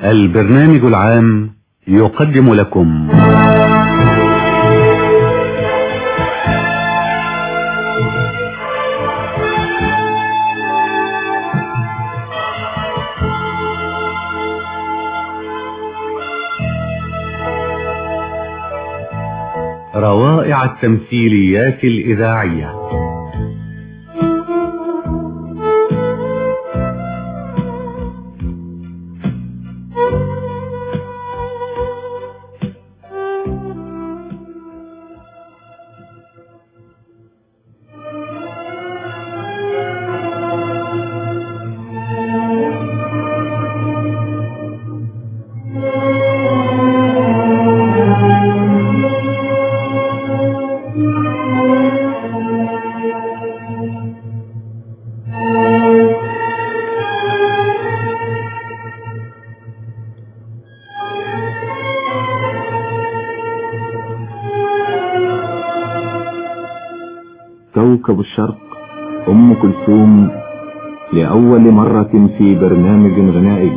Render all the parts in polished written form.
البرنامج العام يقدم لكم روائع التمثيليات الإذاعية. كوكب الشرق أم كلثوم لأول مرة في برنامج غنائي.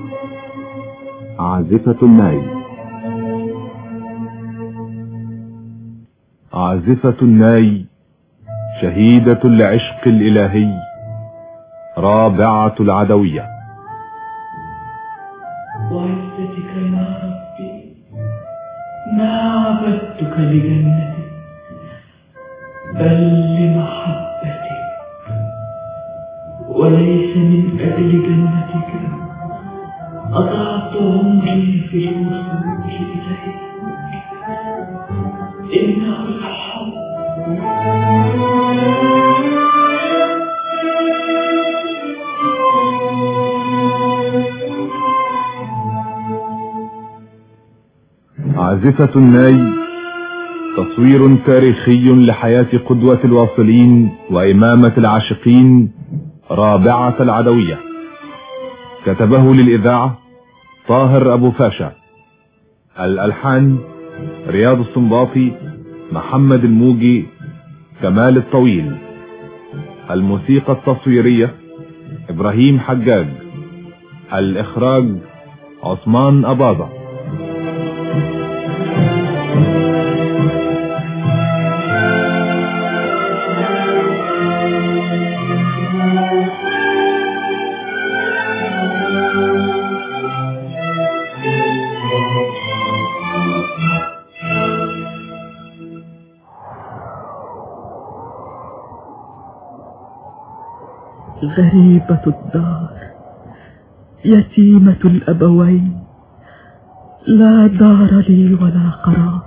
عازفة الناي. عازفة الناي شهيدة العشق الإلهي، رابعة العدوية. وعزتك يا ربي ما عبدتك لجنتك بل لمحبتك، وليس من أجل جنتك أضعت عمري في الوصول إليك. إنه الحب. عازفة الناي تصوير تاريخي لحياة قدوة الواصلين وإمامة العاشقين، رابعة العدوية. كتبه للإذاعة طاهر أبو فاشا. الألحان رياض السنباطي، محمد الموجي، كمال الطويل. الموسيقى التصويرية إبراهيم حجاج. الإخراج عثمان أباظة. غريبة الدار، يتيمة الأبوين، لا دار لي ولا قرار.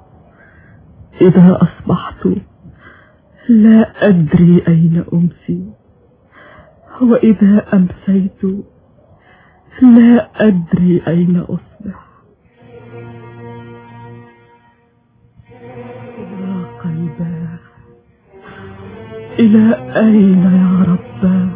إذا أصبحت لا أدري أين أمسي، وإذا أمسيت لا أدري أين أصبح. يا قلباه إلى أين يا رباه؟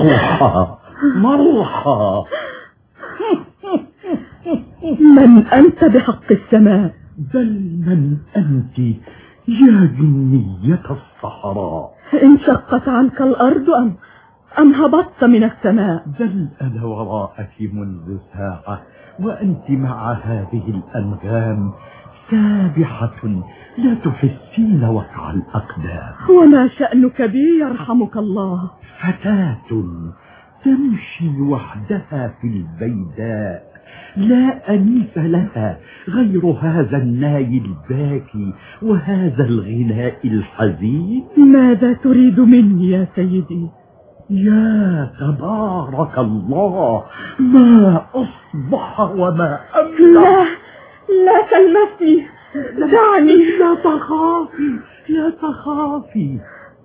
مروحة. من أنت بحق السماء؟ بل من أنت يا جنية الصحراء؟ انشقت عنك الأرض أم هبطت من السماء؟ بل أنا وراءك منذ ساعة وأنت مع هذه الأنغام سابحة لا تحسين وقع الأقدام. وما شأنك بي يرحمك الله؟ فتاة تمشي وحدها في البيداء لا أنيس لها غير هذا الناي الباكي وهذا الغناء الحزين. ماذا تريد مني يا سيدي؟ يا تبارك الله، ما أصبح وما أمسى. لا تلمسني، دعني. لا تخافي، لا تخافي.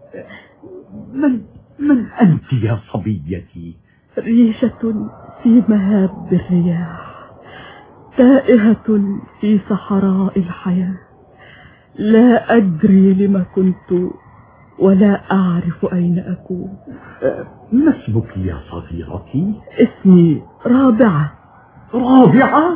من أنت يا صبيتي؟ ريشة في مهاب الرياح، تائهة في صحراء الحياة، لا أدري لما كنت ولا أعرف أين أكون. ما اسمك يا صغيرتي؟ اسمي رابعة. رابعة؟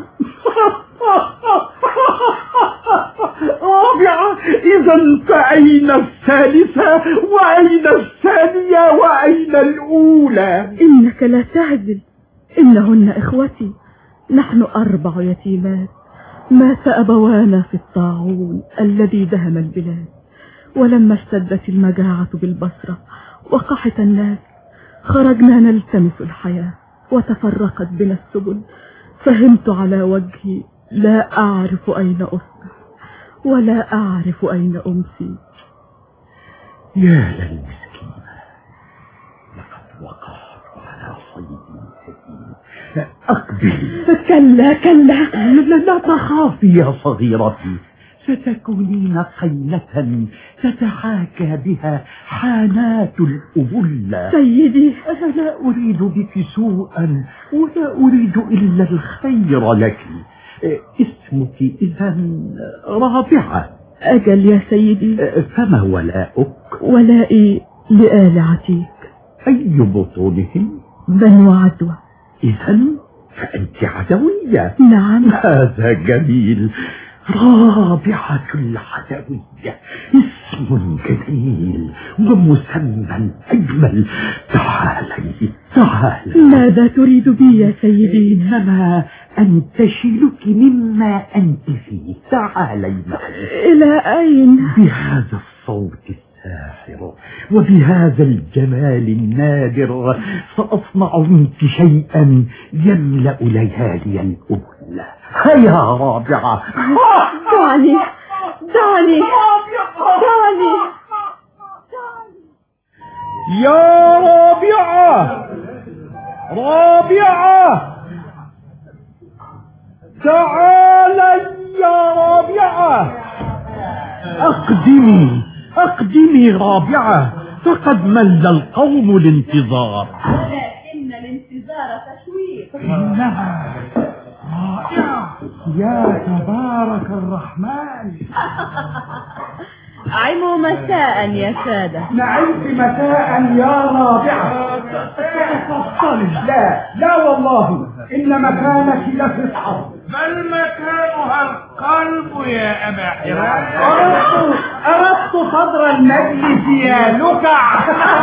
رابعة؟ إذا فأين الثالثة وأين الثانية وأين الأولى؟ إنك لا تعزل، إنهن إخوتي، نحن 4 يتيمات مات أبوانا في الطاعون الذي دهم البلاد، ولما اشتدت المجاعة بالبصرة وقحط الناس خرجنا نلتمس الحياة وتفرقت بنا السبل، فهمت على وجهي لا أعرف أين أصبح ولا أعرف أين أمسي. يا للمسكينة، لقد وقعت على صيد ثقيل. أقبلي. كلا لا تخافي يا صغيرتي، ستكونين خيلة تتحاكى بها حانات الأبلة. سيدي، أنا لا أريد بك سوءا ولا أريد إلا الخير لك. اسمك إذا رابعة؟ أجل يا سيدي. فما ولاؤك؟ ولائي لآل عتيق. أي بطونهم؟ بنو عدوى. إذا فأنت عدوية. نعم. هذا جميل. رابعة العدوية، اسم جميل ومسمى أجمل. تعالي. ماذا تريد بي يا سيدي؟ إنما أنتشلك مما أنت فيه. تعالي معي. إلى أين؟ بهذا الصوت الساحر وبهذا الجمال النادر سأصنع منك شيئا يملأ ليالي الأبلة. هيا رابعة. دعني. يا رابعة، تعالي يا رابعة. أقدمي رابعة، فقد مل القوم الانتظار. ولكن الانتظار تشويق. إنها رائعة. يا تبارك الرحمن. عموا مساء يا سادة. نعمت مساء يا رابعة. لا والله إن مكانك لفصحى، بل مكانها القلب يا أبا حراء. أردت صدر المجلس يا لكع.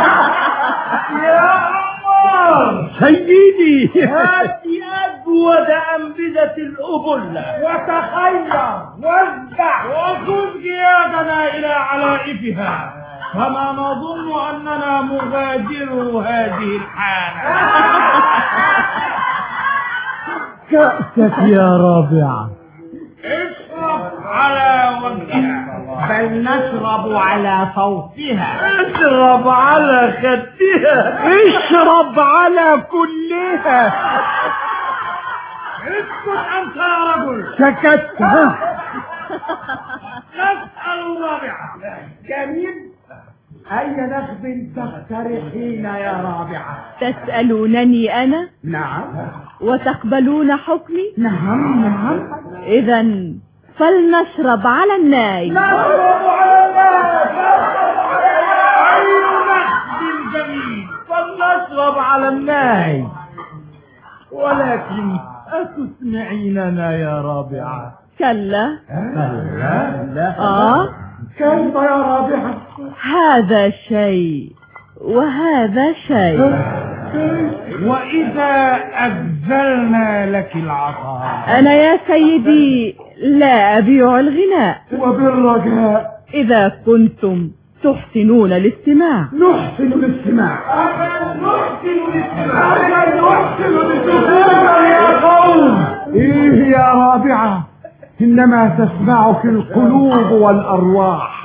يا عمر سيدي، هات أجود أنبذة الأبلة وتخير وازدع وخذ قيادنا إلى علائفها، فما نظن أننا مغادروا هذه الحانة. كأسك يا رابعة. اشرب على وجهها، بل نشرب على صوتها. اشرب على خدها، اشرب على كلها. اسكت أنت يا رجل. سكت. نسأل الرابعة. جميل. أي نخب تقترحين يا رابعة؟ تسألونني أنا؟ نعم. وتقبلون حكمي؟ نعم. إذا فلنشرب على الناي. نشرب على الناي. أي نخب جميل، فلنشرب تغضب على الناي، ولكن أتسمعيننا يا رابعة؟ كلا. لا. كيف يا رابعة؟ هذا شيء وهذا شيء. وإذا أجزلنا لك العطاء؟ أنا يا سيدي لا أبيع الغناء. وبالرجاء إذا كنتم تحسنون الاستماع. نحسن الاستماع. يا قوم، إيه يا رابعة؟ إنما تسمعك القلوب والأرواح.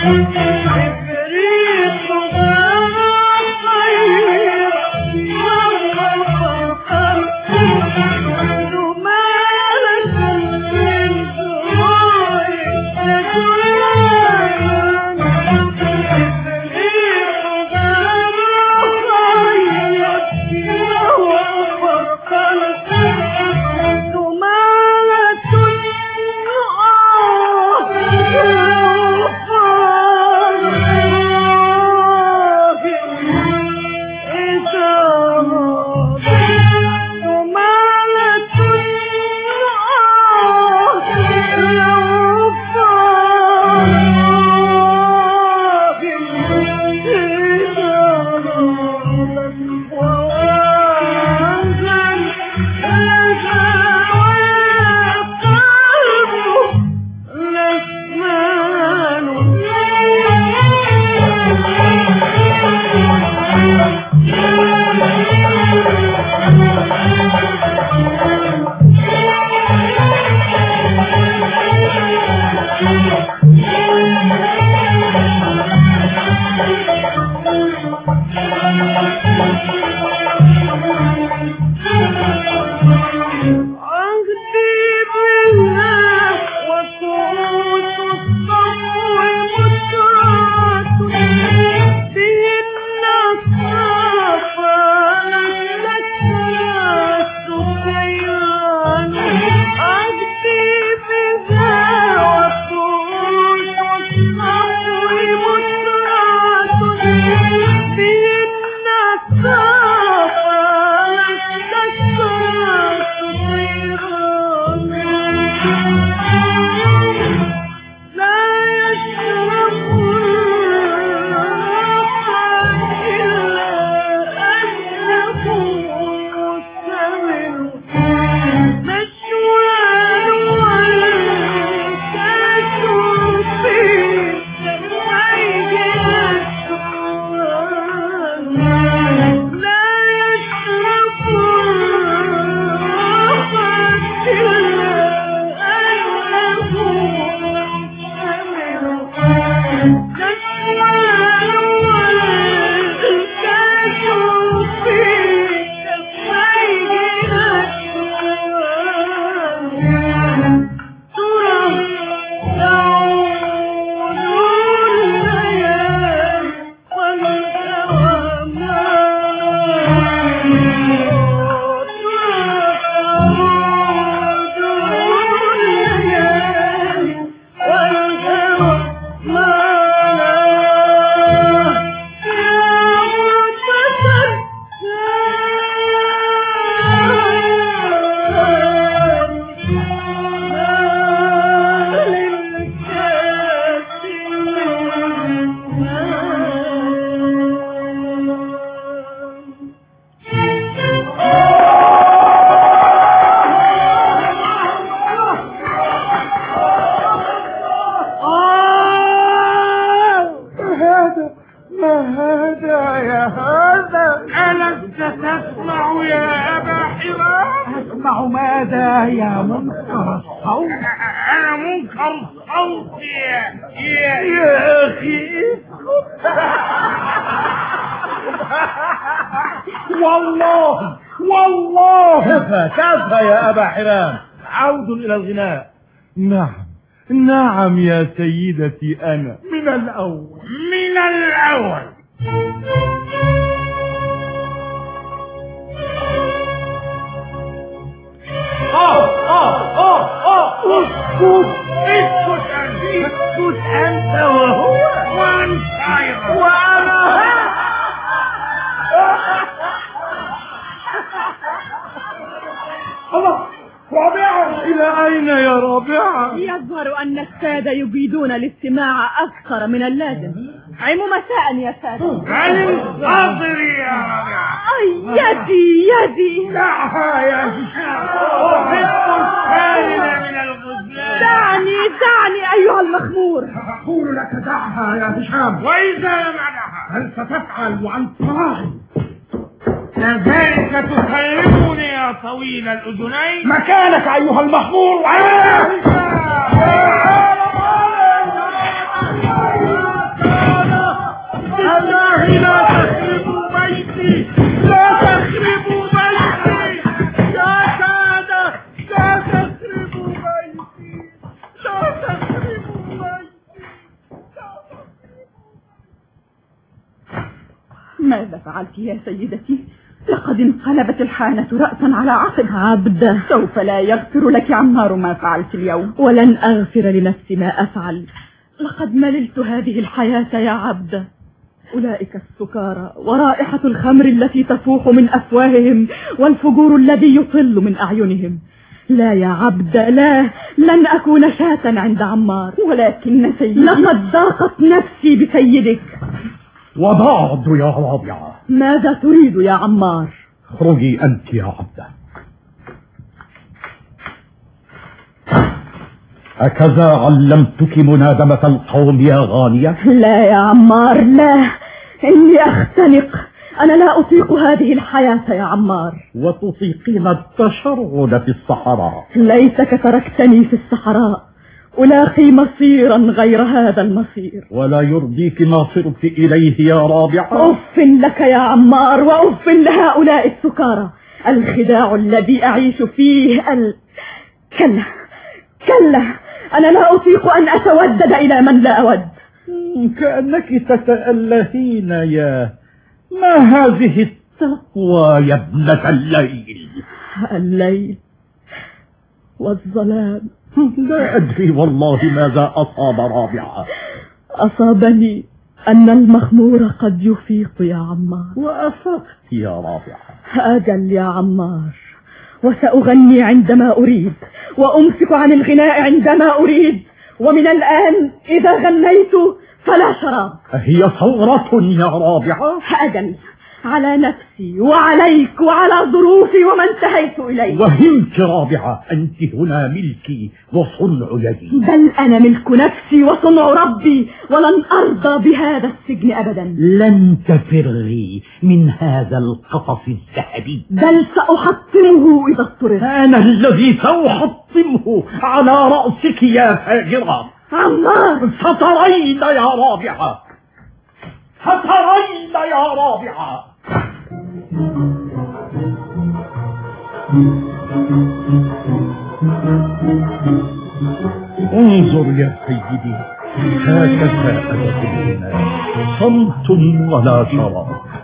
تسمع ماذا يا منكر الصوت؟ أنا منكر الصوت يا أخي والله كفى يا أبا حرام، عود إلى الغناء. نعم يا سيدتي، أنا من الأول. اسكت أنت وهو وأنا رابعة، إلى أين يا رابعة؟ يظهر أن السادة يجيدون الاستماع أكثر من اللازم. عم مساء يا سادة. انتظري يا رابعة. يدي دعها يا هشام. أحب السالم من الغزلان. دعني أيها المخمور. أقول لك دعها يا هشام. وإذا منعها هل ستفعل وأنت راغب؟ كذلك تكلمني يا طويل الأذنين. مكانك أيها المخمور. ماذا فعلت يا سيدتي؟ لقد انقلبت الحانة رأسا على عقب. عبدة، سوف لا يغفر لك عمار ما فعلت اليوم، ولن أغفر لنفسي ما أفعل. لقد مللت هذه الحياة يا عبدة. أولئك السكارى ورائحة الخمر التي تفوح من أفواههم والفجور الذي يطل من أعينهم. لا يا عبدة، لا، لن أكون شاة عند عمار، ولكن سيدي لقد ضاقت نفسي بسيدك. وبعد يا رابعة. ماذا تريد يا عمار؟ اخرجي أنت يا عبدة. هكذا علمتك منادمة القوم يا غانية؟ لا يا عمار، لا، إني أختنق. أنا لا أطيق هذه الحياة يا عمار. وتطيقين التشرد في الصحراء. ليتك تركتني في الصحراء ألاقي مصيرا غير هذا المصير. ولا يرضيك ما صرت إليه يا رابعة؟ أف لك يا عمار، وأف لهؤلاء السكارى. الخداع الذي أعيش فيه كلا كلا، أنا لا أطيق أن أتودد إلى من لا أود. كأنك تتألهين يا ما هذه التقوى يا ابنة الليل. الليل والظلام. لا أدري والله ماذا أصاب رابعة. أصابني أن المخمور قد يفيق يا عمار. وأفقت يا رابعة. أجل يا عمار، وسأغني عندما أريد، وأمسك عن الغناء عندما أريد، ومن الآن إذا غنيت فلا شراب. هي ثورة يا رابعة. أجل، على نفسي وعليك وعلى ظروفي وما انتهيت إليه. وهمت رابعة، أنت هنا ملكي وصنع يدي. بل أنا ملك نفسي وصنع ربي، ولن أرضى بهذا السجن أبدا. لن تفرغي من هذا القفص الذهبي، بل سأحطمه إذا اضطررت. أنا الذي سأحطمه على رأسك يا فاجرة. عمار، سترين يا رابعة، سترين يا رابعة. انظر يا سيدي، هكذا أدب الغناء، صمت ولا شراب.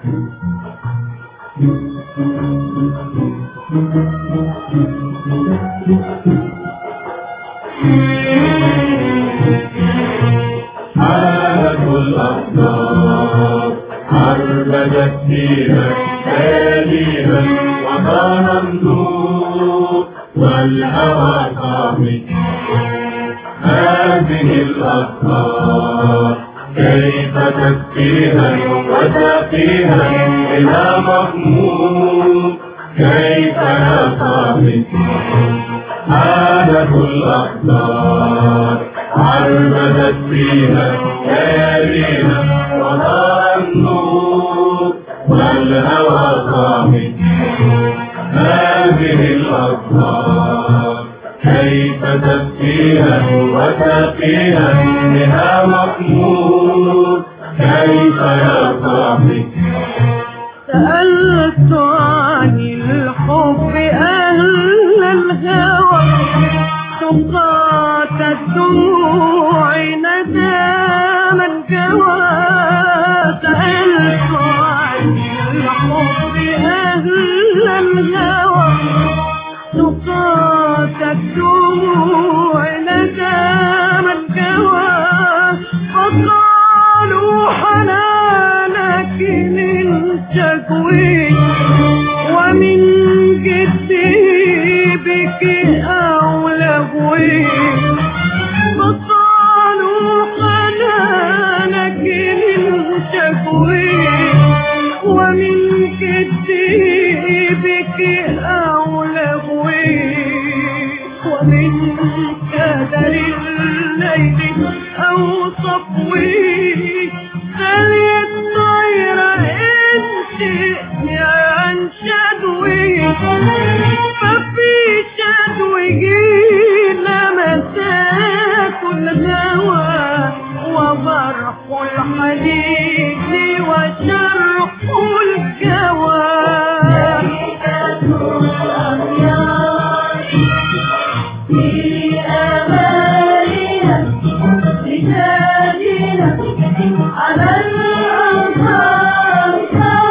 حالة الأخبار عربدت فيها تاليها، وطار النور والهوى صامت. هذه الأخبار كيف تكفيها وتقيها إلى مضمون، كيف يا صامت. حالة الأخبار عربدت فيها ليالينا، وضاع النور والهوى صامت. هذه الأخبار كيف تبكيها وتقيها بها مخمور، كيف يا صاحبي. سألت عن الحب أهل الهوى، تقات الدموع نداما جوى. سألت عن الحب أهل الهوى، تقات الدموع نداما جوى. فقالوا حنانك من شكوي، ومن جدي بك أو لغوي. فقالوا حنانك من شكوي، ومن جدي بك أو لغوي. ومن كدر الليل أو صفوي، خلي الطير إن شئت عن شدوي. ففي شدوه لمسات الهوى، وبرق الحديد وشرق الجوى. في أمالنا رجالنا على الأنهار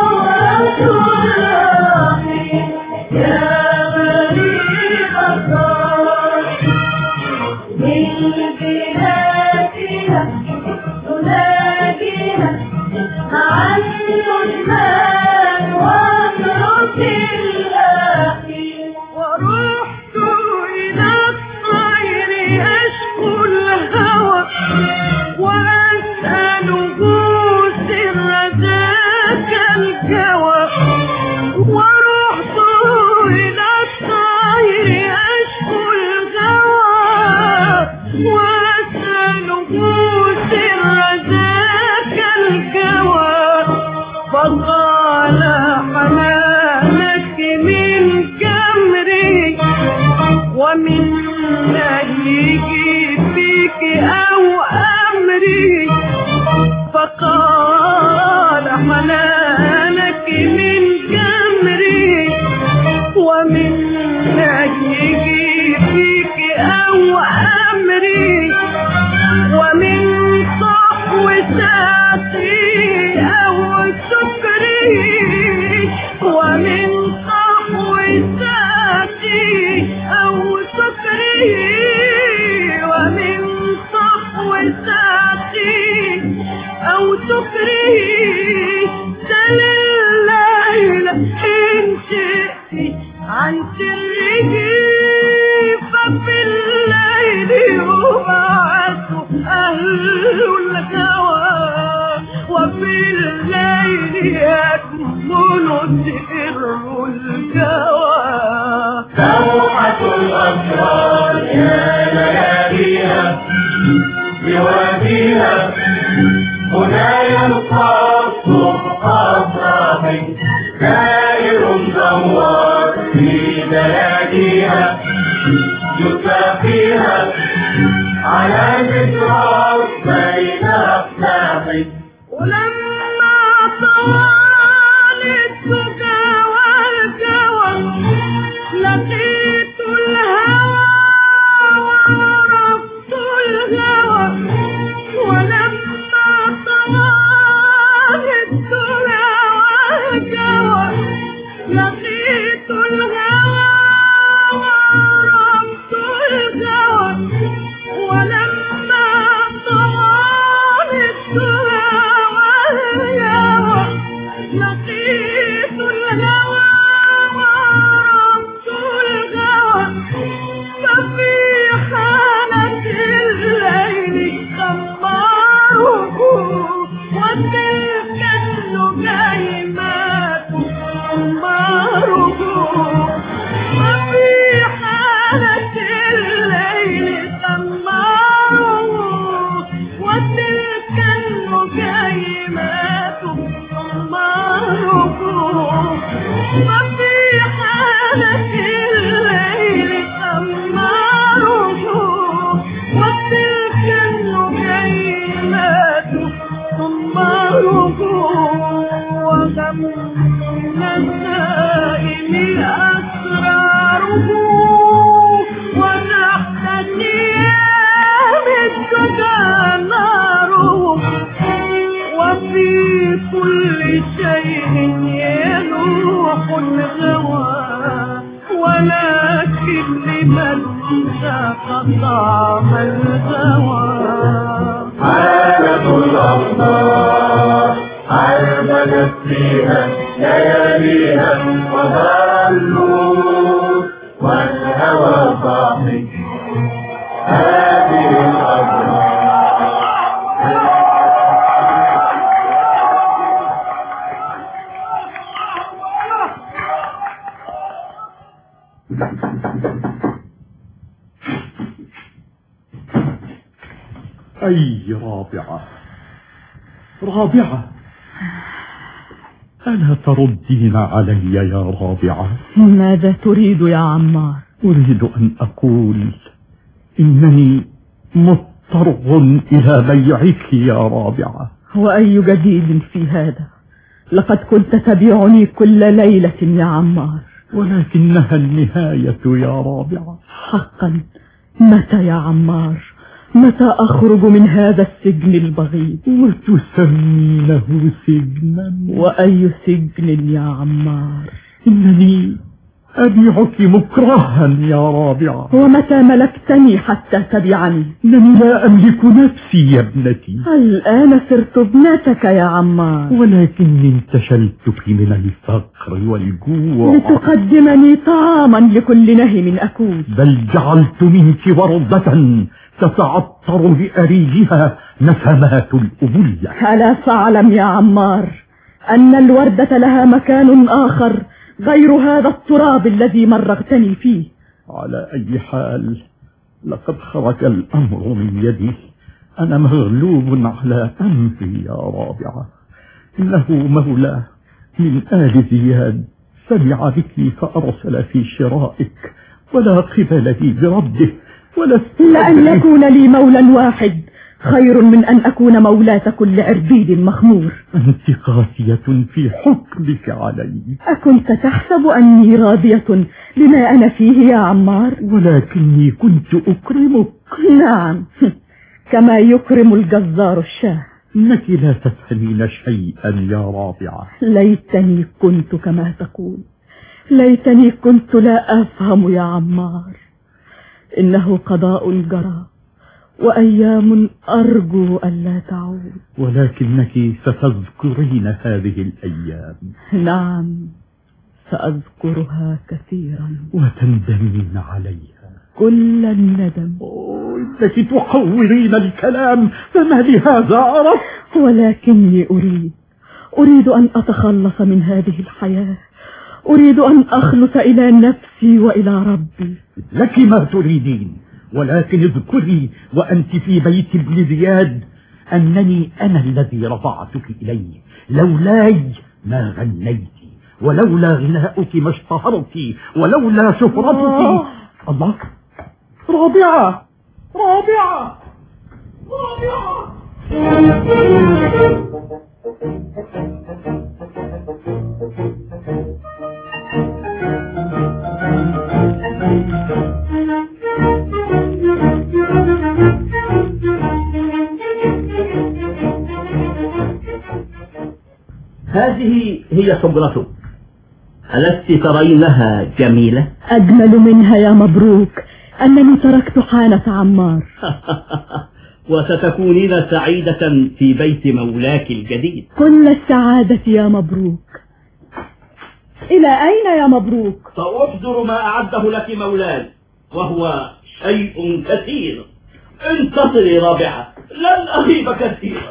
أي رابعة ألا تردين علي يا رابعة؟ ماذا تريد يا عمار؟ أريد أن أقول إنني مضطر إلى بيعك يا رابعة. وأي جديد في هذا؟ لقد كنت تبيعني كل ليلة يا عمار. ولكنها النهاية يا رابعة. حقا متى يا عمار؟ متى أخرج من هذا السجن البغيض؟ وتسمينه سجنا؟ وأي سجن يا عمار؟ إنني أبيعك مكرها يا رابعة. ومتى ملكتني حتى تبعني؟ إنني لا أملك نفسي يا ابنتي. الآن صرت ابنتك يا عمار. ولكني انتشلتك من الفقر والجوع لتقدمني طعاما لكل نهم أكون. بل جعلت منك وردة تتعطر بأريجها نسمات الأبوية. ألا تعلم يا عمار أن الوردة لها مكان آخر غير هذا التراب الذي مرغتني فيه؟ على أي حال لقد خرج الأمر من يدي. أنا مغلوب على أمري يا رابعة. إنه مولى من آل زياد سمع بك فأرسل في شرائك، ولا قبل لي برده لأن يكون لي مولى واحد خير من أن أكون مولاة كل عربيد مخمور. أنت قاسية في حكمك علي. أكنت تحسب أني راضية بما أنا فيه يا عمار؟ ولكني كنت أكرمك. نعم، كما يكرم الجزار الشاه. إنك لا تفهمين شيئا يا رابعة. ليتني كنت كما تقول، ليتني كنت لا أفهم يا عمار. إنه قضاء جرى وأيام أرجو ألا تعود. ولكنك ستذكرين هذه الأيام. نعم، سأذكرها كثيرا وتندمين عليها كل الندم. إنك تحورين الكلام، فما لهذا أردت. ولكني أريد أن أتخلص من هذه الحياة. أريد أن أخلص إلى نفسي وإلى ربي. لك ما تريدين، ولكن اذكري وأنت في بيت ابن زياد أنني أنا الذي رفعتك إليه. لولاي ما غنيت، ولولا غناؤك ما اشتهرت، ولولا شهرتك. الله، رابعة رابعة رابعة. هذه هي حجرته، ألست ترينها جميلة؟ أجمل منها يا مبروك أنني تركت حانة عمار. وستكونين سعيدة في بيت مولاك الجديد. كل السعادة يا مبروك. إلى أين يا مبروك؟ سأحضر ما أعده لك مولاي، وهو شيء كثير. انتظري رابعة، لن أغيب كثيرا.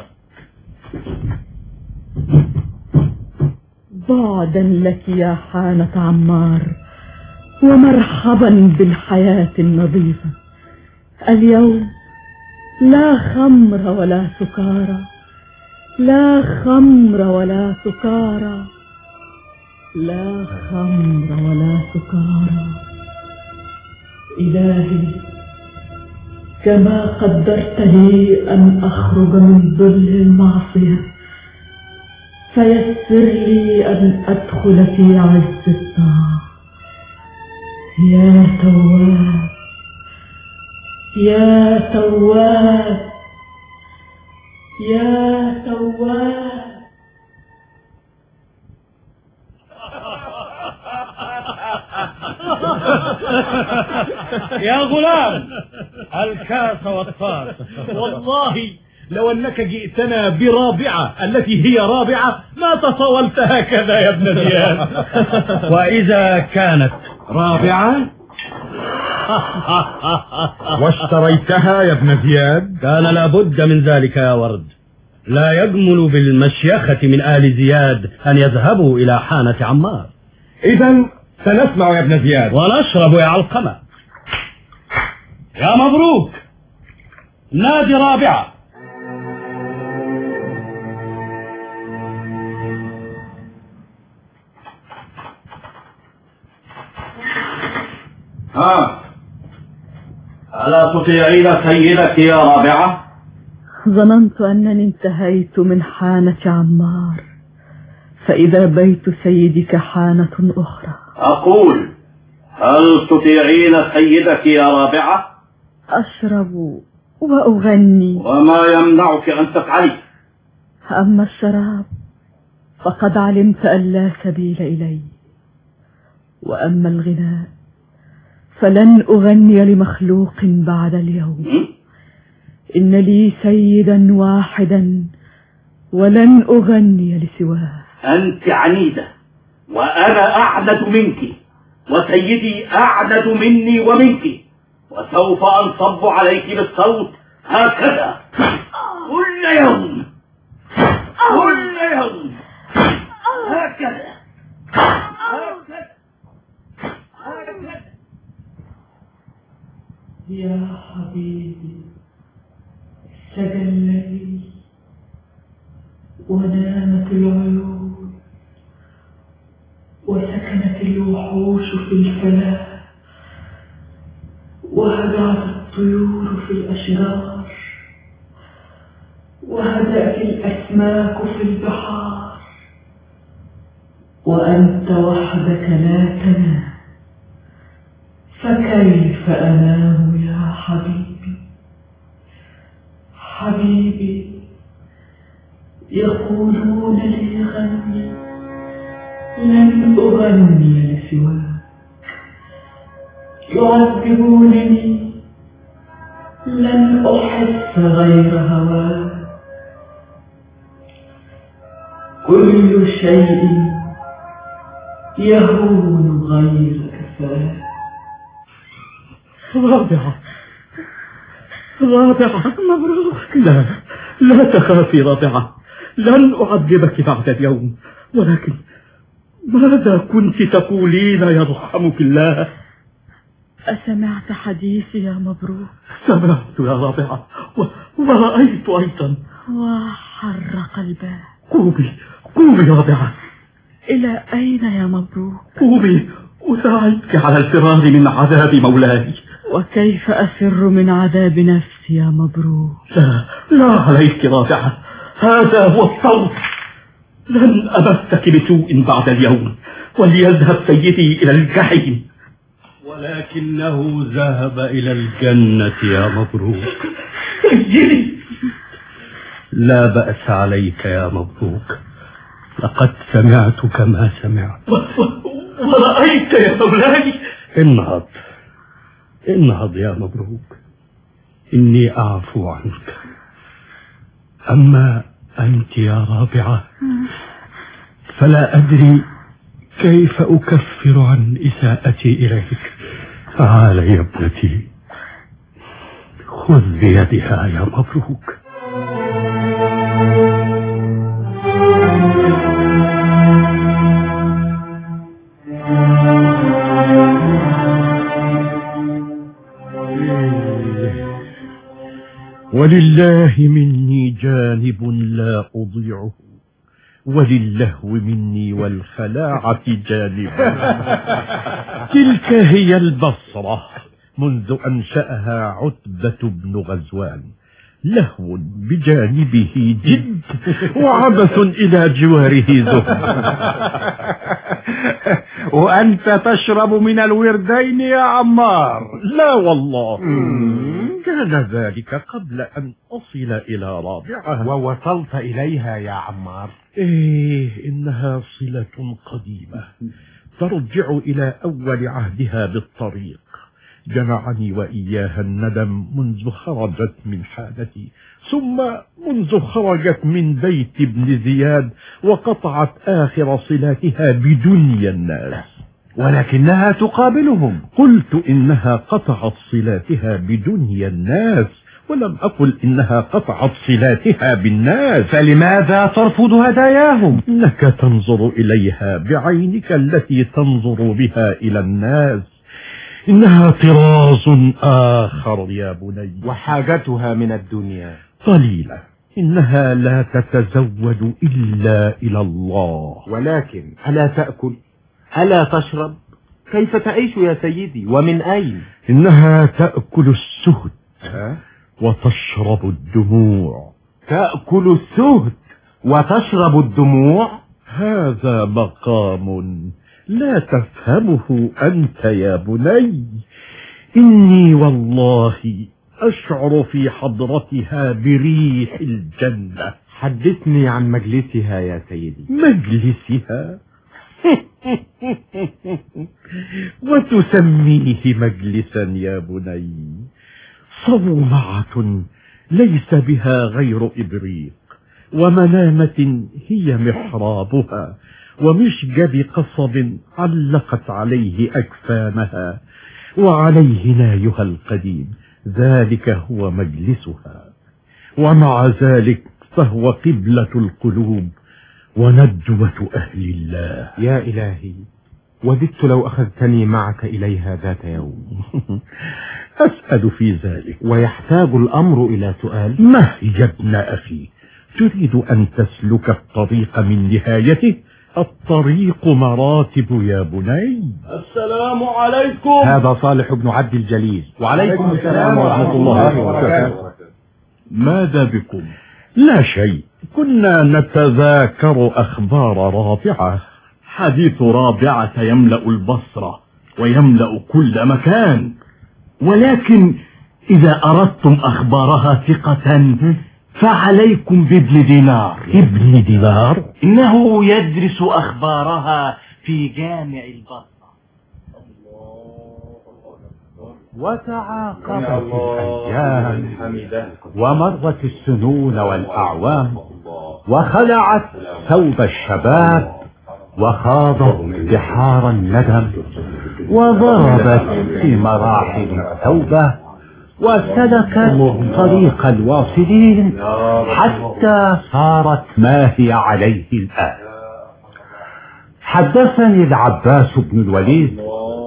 بعدا لك يا حانة عمار، ومرحبا بالحياة النظيفة. اليوم لا خمر ولا سكارى، لا خمر ولا سكارى، لا خمر ولا سكارى. إلهي، كما قدرت لي أن أخرج من ظل المعصية، فيسر لي أن أدخل في عز الطاعة. يا تواب يا تواب يا تواب. يا غلام، الكاس والطاس. والله لو أنك جئتنا برابعة التي هي رابعة ما تطاولت هكذا يا ابن زياد. وإذا كانت رابعة واشتريتها يا ابن زياد؟ كان لابد من ذلك يا ورد. لا يجمل بالمشيخة من آل زياد أن يذهبوا إلى حانة عمار. إذن سنسمع يا ابن زياد ونشرب يا علقمة. يا مبروك، نادي رابعة. ألا تطيعين سيدك يا رابعة؟ ظننت أنني انتهيت من حانة عمار، فإذا بيت سيدك حانة أخرى. أقول، هل تطيعين سيدك يا رابعة؟ أشرب وأغني. وما يمنعك أن تفعلي؟ أما الشراب فقد علمت أن لا سبيل إليه، وأما الغناء فلن أغني لمخلوق بعد اليوم. إن لي سيدا واحدا ولن أغني لسواه. أنت عنيدة وأنا أعند منك، وسيدي أعند مني ومنك، وسوف أنصب عليك بالصوت هكذا كل يوم كل يوم، هكذا هكذا هكذا. يا حبيبي سجى الليل ونامت العيون وسكنت الوحوش في الفلاة وهدأت الطيور في الأشجار وهدأت الأسماك في البحار، وأنت وحدك لا تنام، فكيف أنام يا حبيبي؟ حبيبي يقولون لي غني، لن أغني لسواك. يعذبونني، لن أحس غير هواك. كل شيء يهون غير كفاك. رابعة مبروك. لا تخافي رابعة، لن أعذبك بعد اليوم، ولكن ماذا كنت تقولين يرحمك الله؟ أسمعت حديثي يا مبروك؟ سمعت يا رابعة ورأيت أيضا. وحرق الباب. قومي رابعة. إلى أين يا مبروك؟ قومي أساعدك على الفرار من عذاب مولاي. وكيف أفر من عذاب نفسي يا مبروك؟ لا عليك رابعة، هذا هو الصوت. لن أمسك بسوء بعد اليوم، وليذهب سيدي إلى الجحيم. ولكنه ذهب إلى الجنة يا مبروك. سيدي. لا بأس عليك يا مبروك، لقد سمعتك ما سمعت. ورأيت يا مولاي. انهض يا مبروك، إني أعفو عنك. أما أنت يا رابعة فلا أدري كيف أكفر عن إساءتي إليك. تعال يا ابنتي، خذ بيدها يا مبروك. ولله مني جانب لا أضيعه، وللهو مني والخلاعة جانب. تلك هي البصرة منذ أنشأها عتبة بن غزوان، لهو بجانبه جد، وعبث إلى جواره زهد. وأنت تشرب من الوردين يا عمار؟ لا والله، كان ذلك قبل أن أصل إلى رابعة. ووصلت إليها يا عمار؟ إنها صلة قديمة ترجع إلى أول عهدها بالطريق. جمعني وإياها الندم منذ خرجت من حالتي، ثم منذ خرجت من بيت ابن زياد وقطعت آخر صلاتها بدنيا الناس. ولكنها تقابلهم. قلت إنها قطعت صلاتها بدنيا الناس، ولم أقل إنها قطعت صلاتها بالناس. فلماذا ترفض هداياهم؟ إنك تنظر إليها بعينك التي تنظر بها إلى الناس. إنها طراز آخر يا بني، وحاجتها من الدنيا قليلة. إنها لا تتزود إلا إلى الله. ولكن ألا تأكل؟ ألا تشرب؟ كيف تعيش يا سيدي ومن أين؟ إنها تأكل السهد وتشرب الدموع. تأكل السهد وتشرب الدموع؟ هذا مقام لا تفهمه أنت يا بني. إني والله أشعر في حضرتها بريح الجنة. حدثني عن مجلسها يا سيدي. مجلسها؟ وتسميه مجلسا يا بني؟ صومعة ليس بها غير إبريق، ومنامة هي محرابها، ومشجب قصب علقت عليه أكفانها، وعليه نايها القديم، ذلك هو مجلسها. ومع ذلك فهو قبلة القلوب وندوة أهل الله. يا إلهي، وددت لو أخذتني معك إليها ذات يوم. أسأل في ذلك، ويحتاج الأمر إلى سؤال. ما يا ابن أخي، تريد أن تسلك الطريق من نهايته؟ الطريق مراتب يا بني. السلام عليكم. هذا صالح بن عبد الجليل. وعليكم السلام ورحمة الله وبركاته. ماذا بكم؟ لا شيء، كنا نتذاكر أخبار رابعة. حديث رابعة يملأ البصرة ويملأ كل مكان، ولكن إذا أردتم أخبارها ثقة فعليكم بابن دينار. ابن دينار؟ إنه يدرس أخبارها في جامع البصرة. وتعاقبت الأيام ومرت السنون والأعوام، وخلعت ثوب الشباب وخاضت بحار الندم، وضربت في مراحل التوبة، وسلكت طريق الواصلين حتى صارت ما هي عليه الآن. حدثني العباس بن الوليد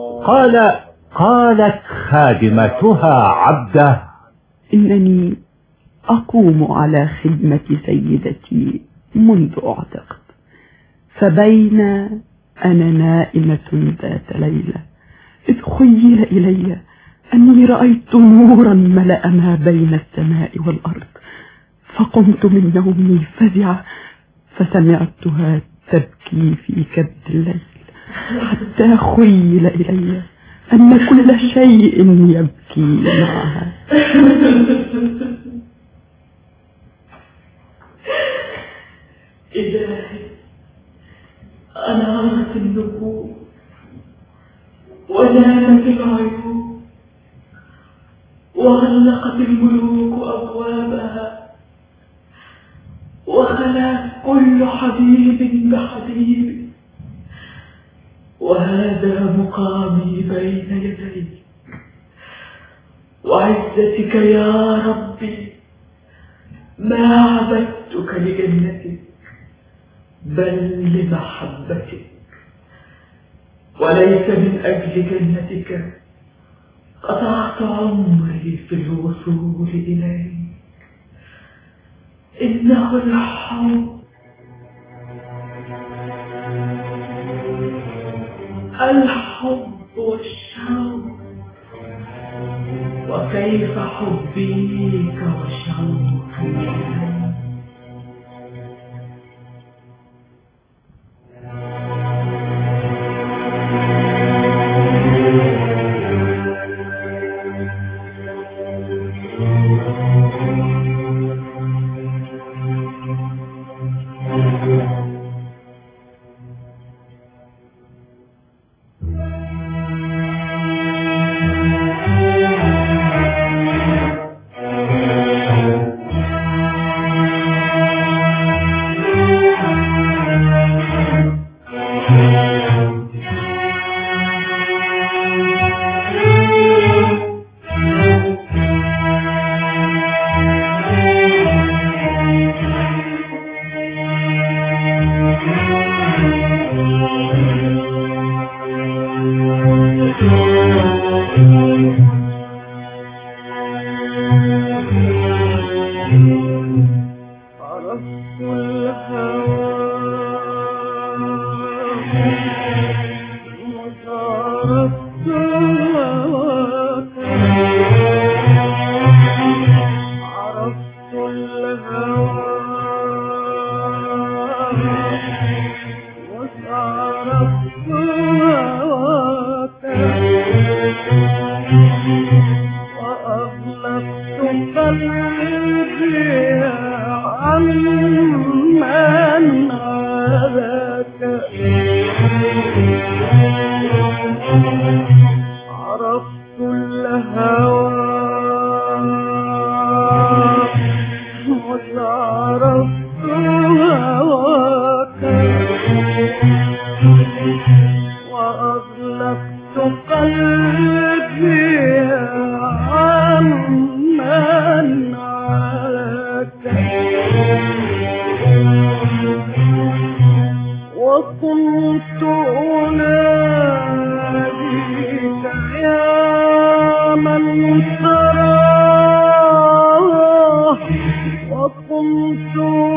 قالت خادمتها عبده: إنني أقوم على خدمة سيدتي منذ أعتقد، فبين أنا نائمة ذات ليلة إذ خيل إلي أني رأيت نورا ملأ ما بين السماء والأرض، فقمت من نومي فزعة فسمعتها تبكي في كبد الليل، حتى خيل إلي أن كل شيء يبكي معها. إلهي، أنارت النجوم ونامت العيون وغلقت الملوك أبوابها، وخلت كل حبيب بحبيب، وهذا مقامي بين يديك. وعزتك يا ربي ما عبدتك لجنتك بل لمحبتك، وليس من أجل جنتك قطعت عمري في الوصول إليك. إنه الحب، الحب والشوق، وكيف حبيك وشوقي. عمن عادك وكنت أناديك يا من تراه وكنت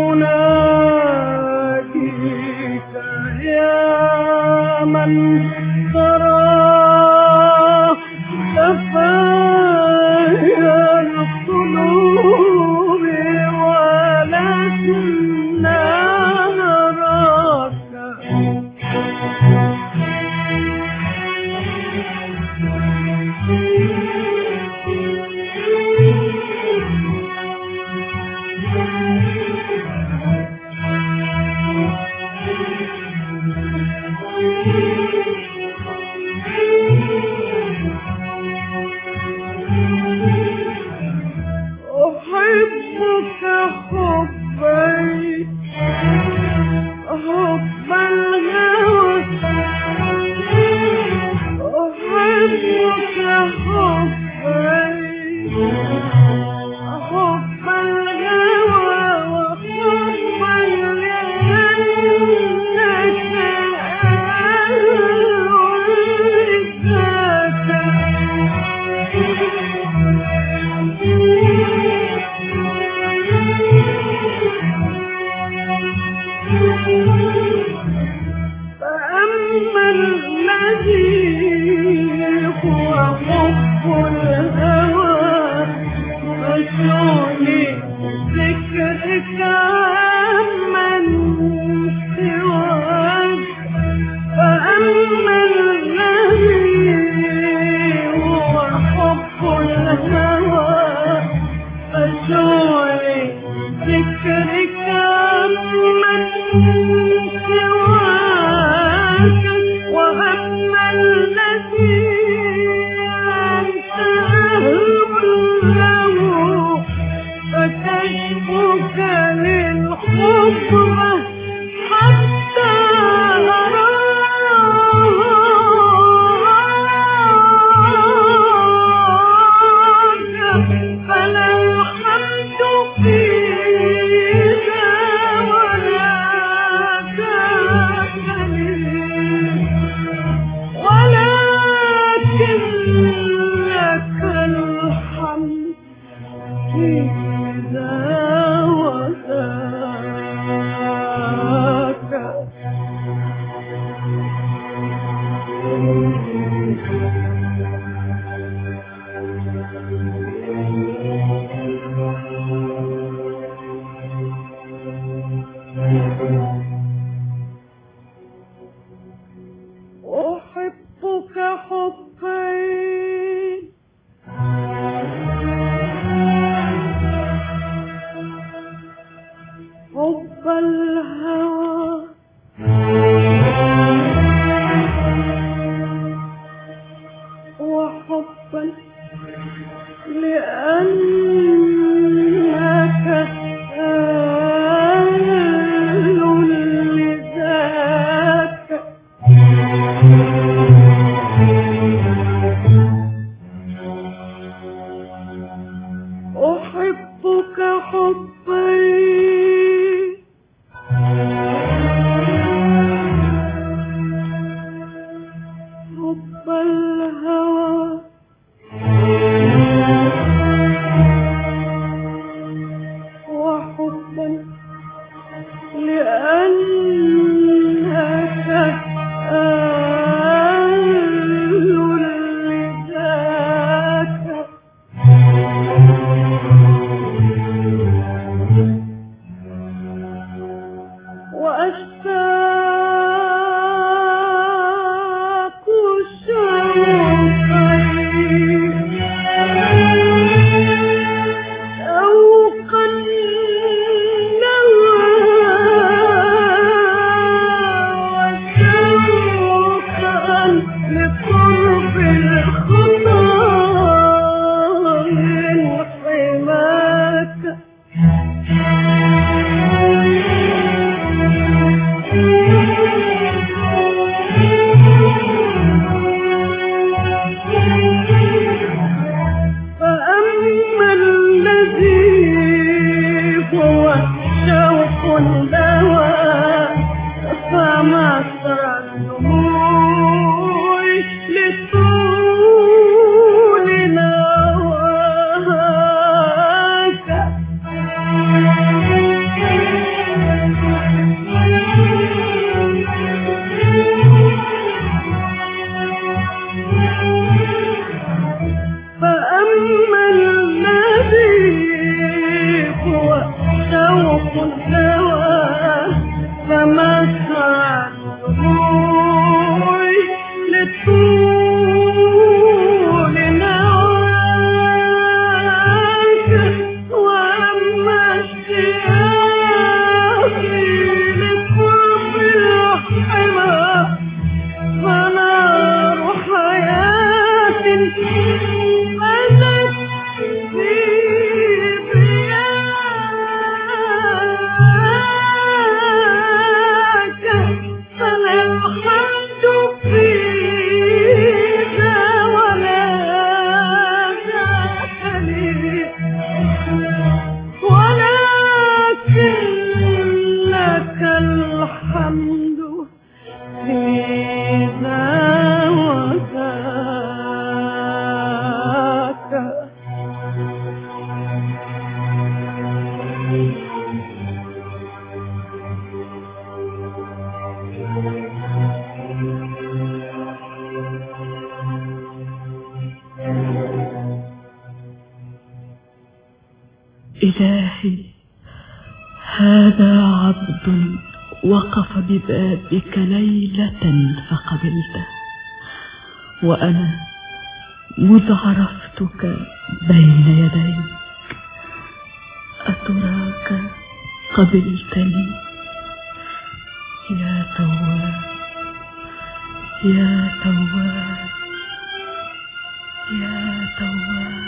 أناديك يا من تراه تفايا القلوب ولسنا نراك أحبك حبي حب الهوى أحبك حبي حب الهوى وحب لأنك فأما الذي هو حب الهوى فشغلي ذكرك عمن سواك فأما الذي هو حب الهوى فشغلي ذكرك عمن سواك وأما الذي أنت أهل له فكشفك للحب حتى أراك فلا الحمد فيك ولا ولكن لك الحمد إذا وذاك أحبك حبين حب الهوى وحبا لأنك أهل لذاك أحبك حبين حب الهوى وحبا لأنك أهل لذاك وأشتاق شوقي شوقا نوى وشوقا لقرب الخطى من حماك إلهي، هذا عبد وقف ببابك ليلة فقبلته، وأنا مذ عرفتك بين يديك أتراك قبلتني؟ يا تواب يا تواب يا تواب.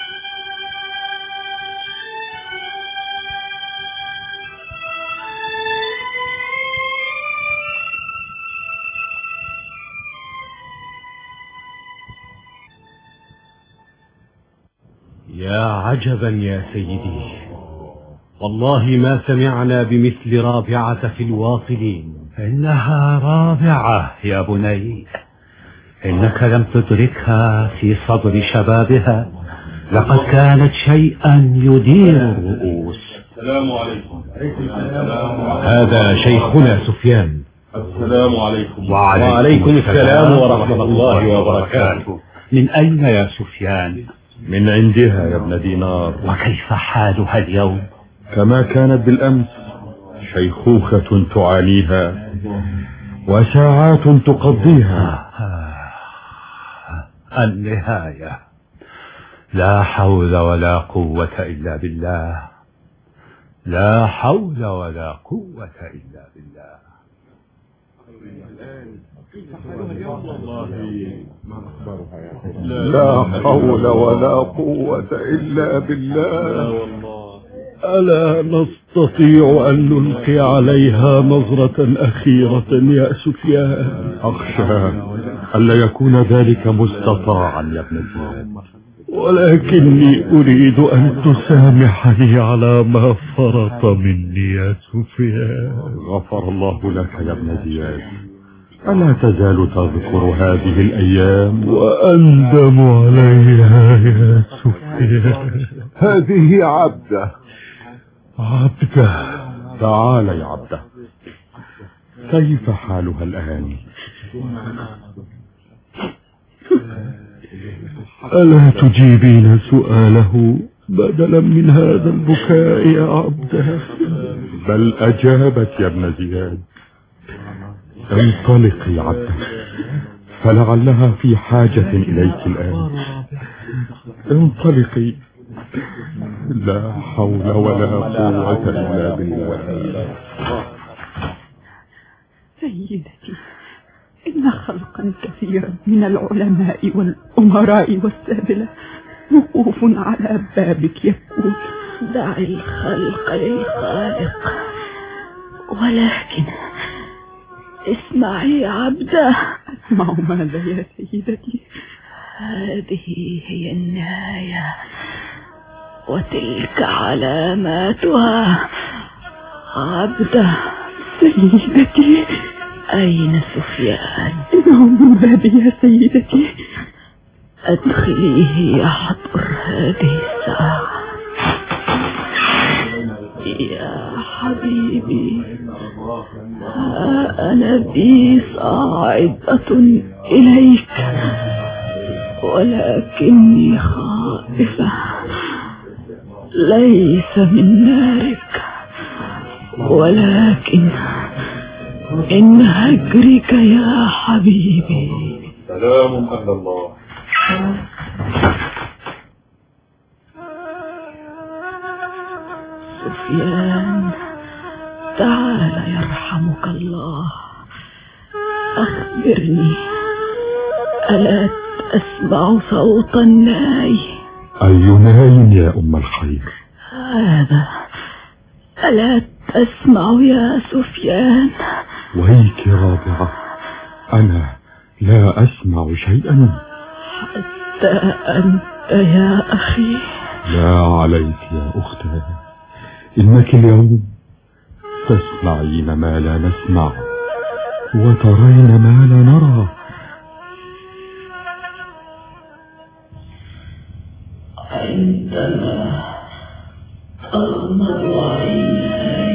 يا عجبا يا سيدي، والله ما سمعنا بمثل رابعة في الواصلين. إنها رابعة يا بني، إنك لم تدركها في صدر شبابها، لقد كانت شيئا يدير الرؤوس. السلام عليكم. هذا شيخنا سفيان. السلام عليكم. وعليكم السلام ورحمة الله وبركاته. من أين يا سفيان؟ من عندها يا ابن دينار. وكيف حالها اليوم؟ كما كانت بالأمس، شيخوخة تعانيها وساعات تقضيها. النهاية. لا حول ولا قوة إلا بالله، لا حول ولا قوة إلا بالله. لا حول ولا قوة إلا بالله. ألا نستطيع أن نلقي عليها نظرة أخيرة يا سفيان؟ أخشى ألا يكون ذلك مستطاعا يا ابن زياد، ولكني أريد أن تسامحني على ما فرط مني يا سفيان. غفر الله لك يا ابن زياد. ألا تزال تذكر هذه الأيام وأندم عليها يا سفيان. هذه عبدة. عبدة، تعال يا عبدة، كيف حالها الآن؟ ألا تجيبين سؤاله بدلا من هذا البكاء يا عبدة؟ بل أجابت يا ابن زياد. انطلقي يا عبدة، فلعلها في حاجة إليك الآن. انطلقي. لا حول ولا قوة إلا بالله. سيدتي، إن خلقا كثيرا من العلماء والأمراء والسادلة وقوف على بابك يقول: دع الخلق للخالق. ولكن اسمعي عبدة. أسمع ماذا يا سيدتي؟ هذه هي النهاية، وتلك علاماتها. عبدة سيدتي، أين سفيان؟ إنه من بابي يا سيدتي. أدخليه يحضر هذه الساعة. يا حبيبي، ها أنا بي صاعدة إليك، ولكني خائفة، ليس من نارك، ولكن إن هجرك يا حبيبي. سلام من الله. سفيان، تعال يرحمك الله. أخبرني، ألا أسمع صوت الناي؟ أي ناي يا أم الخير؟ هذا. ألا تسمع يا سفيان؟ ويك رابعة، أنا لا أسمع شيئا. حتى أنت يا أخي. لا عليك يا أختي، إنك اليوم تسمعين ما لا نسمع وترين ما لا نرى. عندما أغمض عيناي،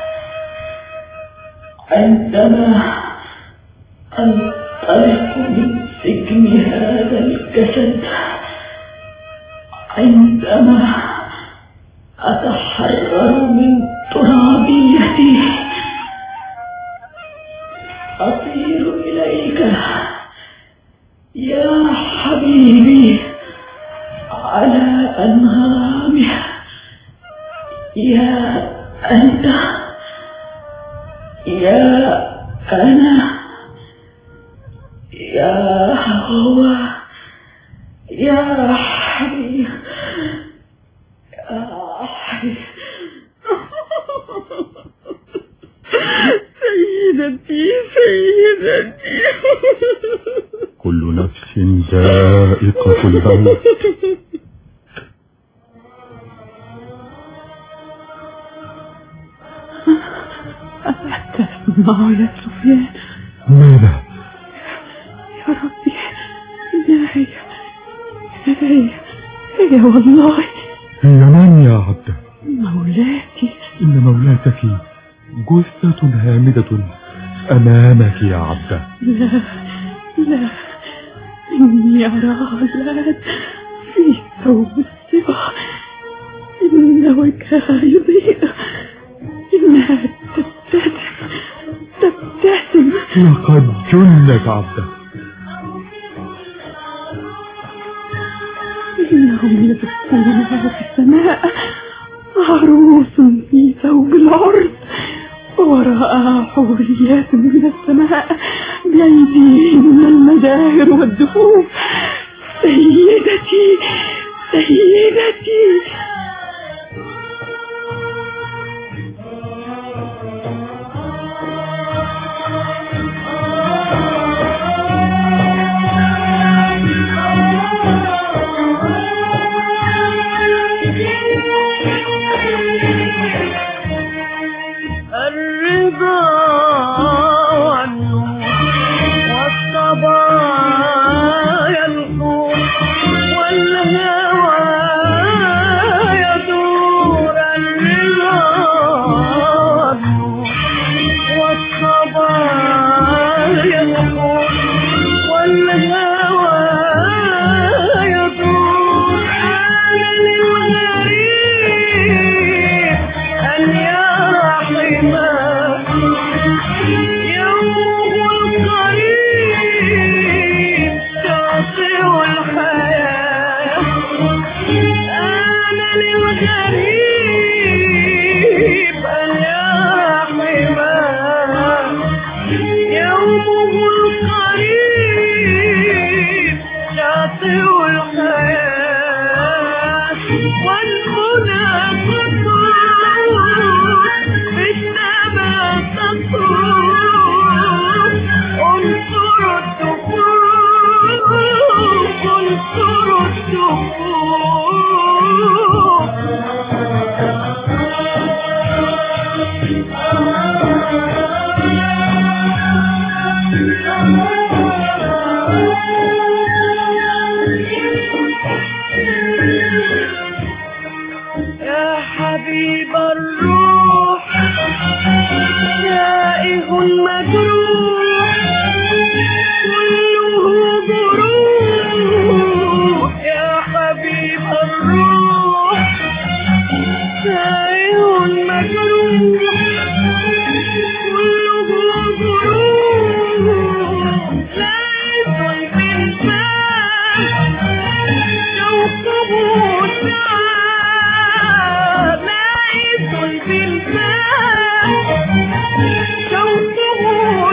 عندما أنطلق من سجن هذا الجسد، عندما أتحرر من ترابيتي، أطير إليك يا حبيبي على أنغامه، يا أنت يا أنا يا هو يا حبيبي يا حبيبي. سيدتي سيدتي. كل نفس ذائقة الموت. أتسمع يا سفيان؟ ماذا؟ يا ربي، هي والله. هي من يا عبدة؟ مولاتي. إن مولاتك جثة هامدة أمامك يا عبدة. لا إني أراها الآن في ثوب الصبا، إن وجهها يضيء، إنها تبتسم. لقد جنت عبدة. إنهم يزفونها في السماء، عروس في ثوب العرس، وراءها حوريات من السماء بأيديهن المداهر والدفوف. سيدتي سيدتي. شوقه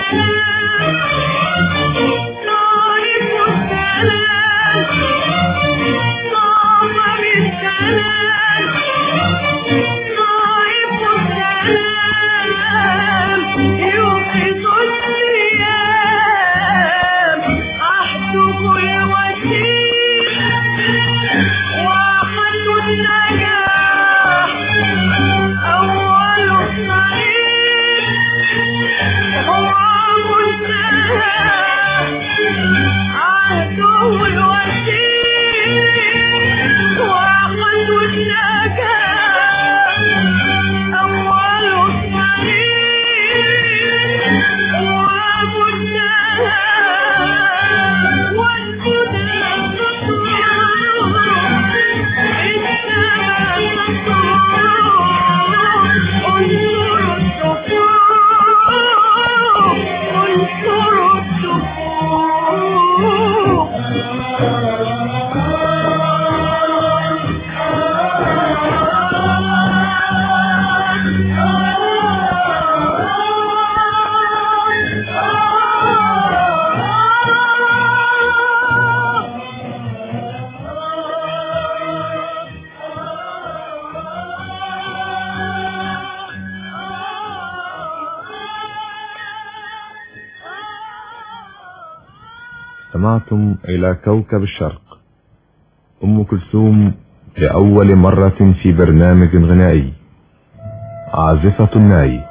استمعتم إلى كوكب الشرق. أم كلثوم لأول مرة في برنامج غنائي. عازفة الناي.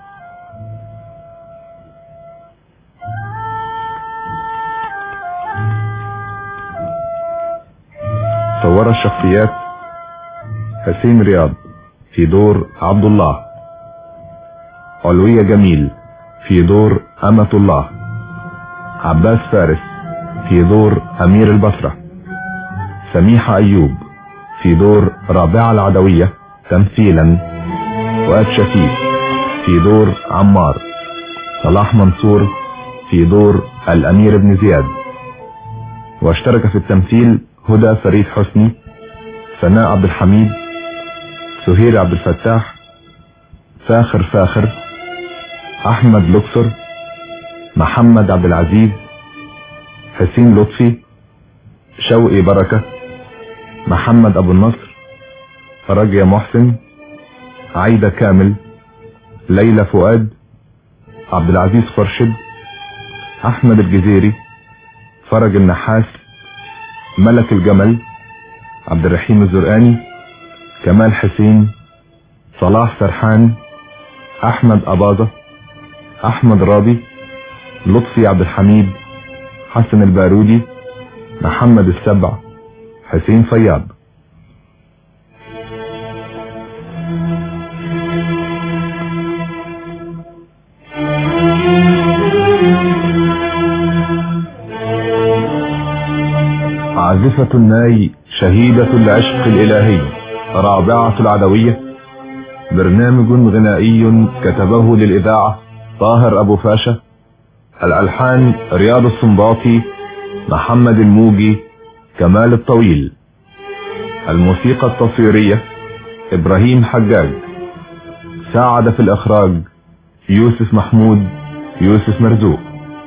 صور الشخصيات: حسين رياض في دور عبد الله، علوية جميل في دور أمة الله، عباس فارس في دور أمير البصرة، سميحة أيوب في دور رابعة العدوية تمثيلا، واد شفيق في دور عمار، صلاح منصور في دور الأمير بن زياد. واشترك في التمثيل هدى فريد حسني، سناء عبد الحميد، سهير عبد الفتاح، فاخر، أحمد لوكسر، محمد عبد العزيز، حسين لطفي، شوقي بركة، محمد أبو النصر، رجية محسن، عايدة كامل، ليلى فؤاد، عبد العزيز فرشد، أحمد الجزيري، فرج النحاس، ملك الجمل، عبد الرحيم الزرقاني، كمال حسين، صلاح سرحان، أحمد أباظة، أحمد راضي، لطفي عبد الحميد، حسن البارودي، محمد السبع، حسين فياض. عازفة الناي شهيدة العشق الإلهي رابعة العدوية، برنامج غنائي كتبه للإذاعة طاهر أبو فاشا، الألحان رياض السنباطي، محمد الموجي، كمال الطويل، الموسيقى التصويرية إبراهيم حجاج، ساعد في الإخراج يوسف محمود، يوسف مرزوق.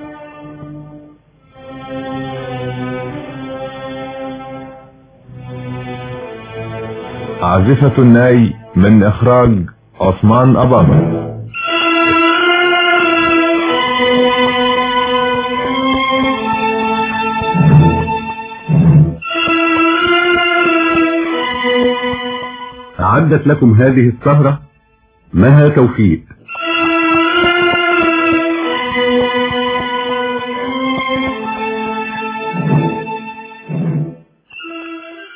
عازفة الناي من إخراج عثمان أباظة. أعدت لكم هذه السهرة مها توفيق.